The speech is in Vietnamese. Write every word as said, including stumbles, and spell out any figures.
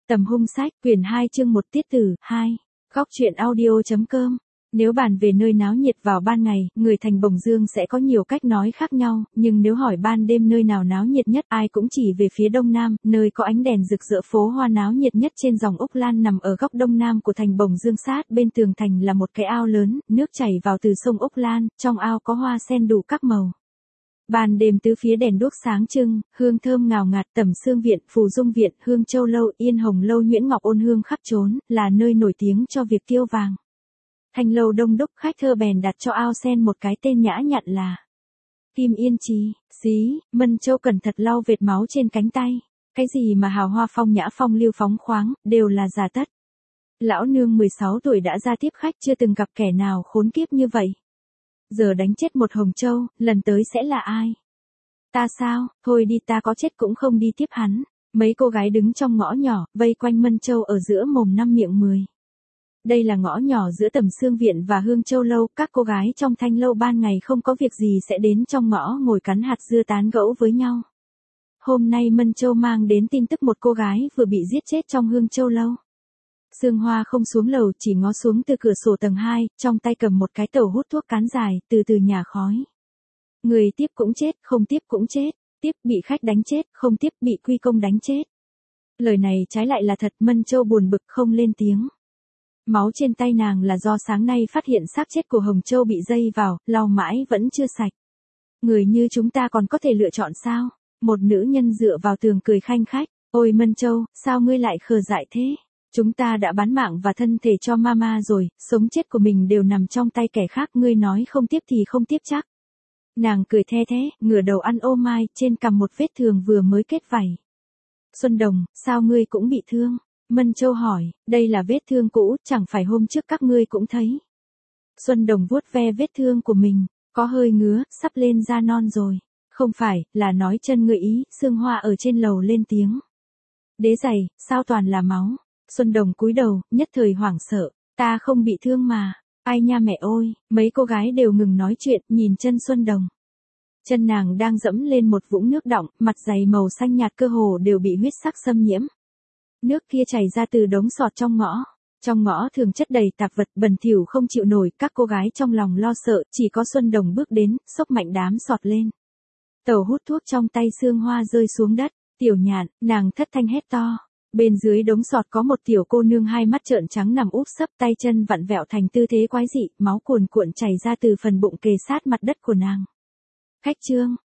Tầm hung sách, quyển hai chương một tiết tử, hai. Góc truyện audio.com. Nếu bàn về nơi náo nhiệt vào ban ngày, người thành Bồng Dương sẽ có nhiều cách nói khác nhau, nhưng nếu hỏi ban đêm nơi nào náo nhiệt nhất, ai cũng chỉ về phía đông nam, nơi có ánh đèn rực rỡ phố hoa náo nhiệt nhất trên dòng Úc Lan nằm ở góc đông nam của thành Bồng Dương, sát bên tường thành là một cái ao lớn, nước chảy vào từ sông Úc Lan, trong ao có hoa sen đủ các màu. Ban đêm tứ phía đèn đuốc sáng trưng, hương thơm ngào ngạt. Tầm Sương Viện, Phù Dung Viện, Hương Châu Lâu, Yên Hồng Lâu, Nhuyễn Ngọc Ôn Hương khắp trốn, là nơi nổi tiếng cho việc tiêu vàng. Thanh lâu đông đúc, khách thơ bèn đặt cho ao sen một cái tên nhã nhặn là Kim Yên Trì. Xí, Mân Châu cẩn thận lau vệt máu trên cánh tay. Cái gì mà hào hoa phong nhã phong lưu phóng khoáng, đều là giả tất. Lão nương mười sáu tuổi đã ra tiếp khách, chưa từng gặp kẻ nào khốn kiếp như vậy. Giờ đánh chết một Hồng Châu, lần tới sẽ là ai? Ta sao, thôi đi, ta có chết cũng không đi tiếp hắn. Mấy cô gái đứng trong ngõ nhỏ, vây quanh Mân Châu ở giữa mồm năm miệng mười. Đây là ngõ nhỏ giữa Tầm Sương Viện và Hương Châu Lâu, các cô gái trong thanh lâu ban ngày không có việc gì sẽ đến trong ngõ ngồi cắn hạt dưa tán gẫu với nhau. Hôm nay Mân Châu mang đến tin tức một cô gái vừa bị giết chết trong Hương Châu Lâu. Sương Hoa không xuống lầu, chỉ ngó xuống từ cửa sổ tầng hai, trong tay cầm một cái tàu hút thuốc cán dài, từ từ nhả khói. Người tiếp cũng chết, không tiếp cũng chết, tiếp bị khách đánh chết, không tiếp bị quy công đánh chết. Lời này trái lại là thật. Mân Châu buồn bực không lên tiếng. Máu trên tay nàng là do sáng nay phát hiện xác chết của Hồng Châu bị dây vào, lau mãi vẫn chưa sạch. Người như chúng ta còn có thể lựa chọn sao? Một nữ nhân dựa vào tường cười khanh khách. Ôi Mân Châu, sao ngươi lại khờ dại thế? Chúng ta đã bán mạng và thân thể cho mama rồi, sống chết của mình đều nằm trong tay kẻ khác, ngươi nói không tiếp thì không tiếp chắc. Nàng cười the thế, ngửa đầu ăn ô mai, trên cằm một vết thương vừa mới kết vảy. Xuân Đồng, sao ngươi cũng bị thương? Mân Châu hỏi, đây là vết thương cũ, chẳng phải hôm trước các ngươi cũng thấy. Xuân Đồng vuốt ve vết thương của mình, có hơi ngứa, sắp lên da non rồi. Không phải, là nói chân ngươi ý. Sương Hoa ở trên lầu lên tiếng. Đế giày, sao toàn là máu? Xuân Đồng cúi đầu, nhất thời hoảng sợ, ta không bị thương mà. Ai nha mẹ ơi, mấy cô gái đều ngừng nói chuyện, nhìn chân Xuân Đồng. Chân nàng đang dẫm lên một vũng nước đọng, mặt giày màu xanh nhạt cơ hồ đều bị huyết sắc xâm nhiễm. Nước kia chảy ra từ đống sọt trong ngõ. Trong ngõ thường chất đầy tạp vật bẩn thỉu không chịu nổi, các cô gái trong lòng lo sợ, chỉ có Xuân Đồng bước đến, xốc mạnh đám sọt lên. Tàu hút thuốc trong tay Sương Hoa rơi xuống đất, Tiểu Nhạn, nàng thất thanh hét to. Bên dưới đống sọt có một tiểu cô nương hai mắt trợn trắng nằm úp sấp, tay chân vặn vẹo thành tư thế quái dị, máu cuồn cuộn chảy ra từ phần bụng kề sát mặt đất của nàng. Khách Trương,